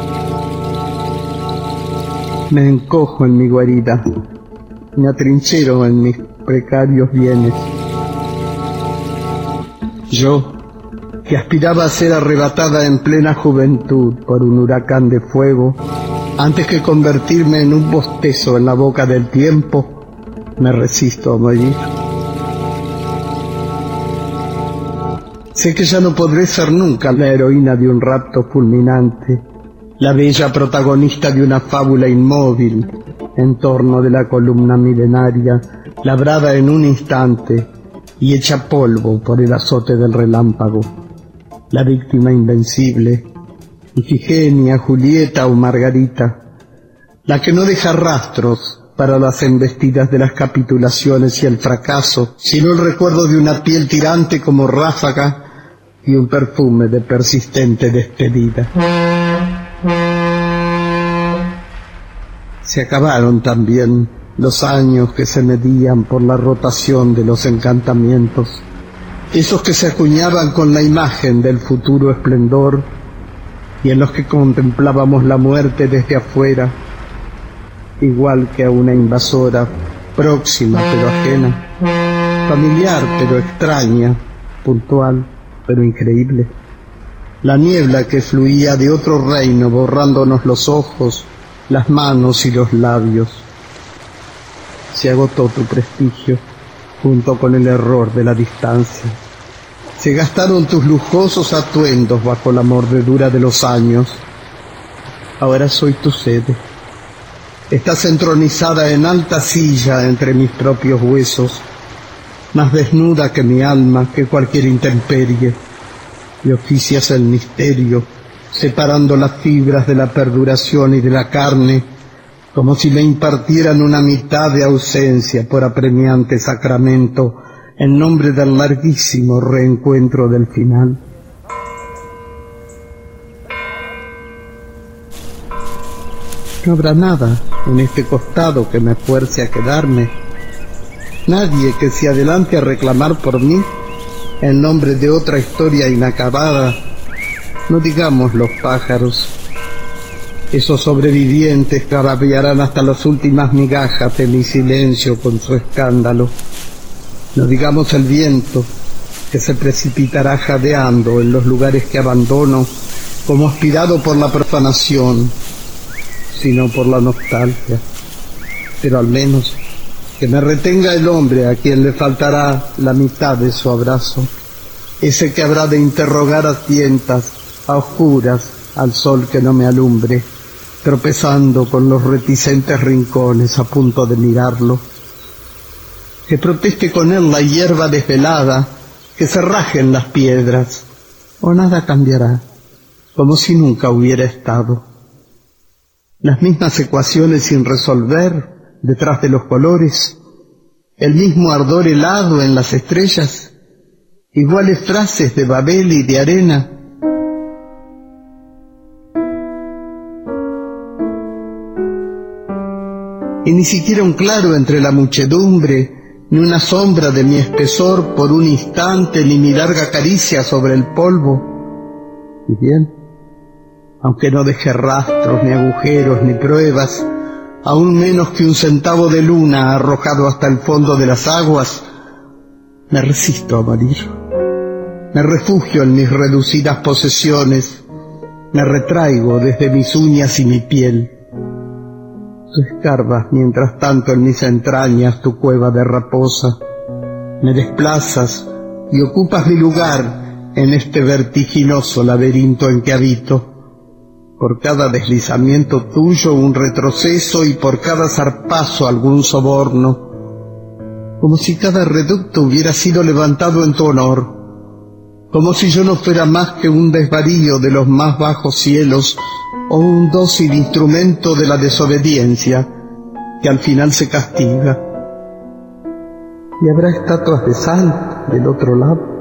Me encojo en mi guarida, me atrinchero en mis precarios bienes. Yo, que aspiraba a ser arrebatada en plena juventud por un huracán de fuego, antes que convertirme en un bostezo en la boca del tiempo, me resisto a morir. Sé que ya no podré ser nunca la heroína de un rapto fulminante, la bella protagonista de una fábula inmóvil en torno de la columna milenaria, labrada en un instante y hecha polvo por el azote del relámpago. La víctima invencible, Ifigenia, Julieta o Margarita, la que no deja rastros para las embestidas de las capitulaciones y el fracaso, sino el recuerdo de una piel tirante como ráfaga y un perfume de persistente despedida. Se acabaron también los años que se medían por la rotación de los encantamientos, esos que se acuñaban con la imagen del futuro esplendor y en los que contemplábamos la muerte desde afuera, igual que a una invasora, próxima pero ajena, familiar pero extraña, puntual pero increíble. La niebla que fluía de otro reino borrándonos los ojos, las manos y los labios. Se agotó tu prestigio junto con el error de la distancia. Se gastaron tus lujosos atuendos bajo la mordedura de los años. Ahora soy tu sede. Estás entronizada en alta silla entre mis propios huesos, más desnuda que mi alma, que cualquier intemperie, y oficias el misterio, separando las fibras de la perduración y de la carne, como si me impartieran una mitad de ausencia por apremiante sacramento, en nombre del larguísimo reencuentro del final. No habrá nada en este costado que me fuerce a quedarme, nadie que se adelante a reclamar por mí en nombre de otra historia inacabada, no digamos los pájaros. Esos sobrevivientes carabearán hasta las últimas migajas de mi silencio con su escándalo. No digamos el viento, que se precipitará jadeando en los lugares que abandono, como aspirado por la profanación, sino por la nostalgia. Pero al menos que me retenga el hombre a quien le faltará la mitad de su abrazo, ese que habrá de interrogar a tientas, a oscuras, al sol que no me alumbre, tropezando con los reticentes rincones a punto de mirarlo. Que proteste con él la hierba desvelada, que se rajen las piedras, o nada cambiará, como si nunca hubiera estado. Las mismas ecuaciones sin resolver detrás de los colores, el mismo ardor helado en las estrellas, iguales frases de Babel y de arena. Y ni siquiera un claro entre la muchedumbre, ni una sombra de mi espesor por un instante, ni mi larga caricia sobre el polvo. Y bien, aunque no deje rastros, ni agujeros, ni pruebas, aún menos que un centavo de luna arrojado hasta el fondo de las aguas, me resisto a morir. Me refugio en mis reducidas posesiones, me retraigo desde mis uñas y mi piel. Tú escarbas mientras tanto en mis entrañas tu cueva de raposa, me desplazas y ocupas mi lugar en este vertiginoso laberinto en que habito. Por cada deslizamiento tuyo un retroceso y por cada zarpazo algún soborno, como si cada reducto hubiera sido levantado en tu honor, como si yo no fuera más que un desvarío de los más bajos cielos o un dócil instrumento de la desobediencia que al final se castiga. Y habrá estatuas de sal del otro lado.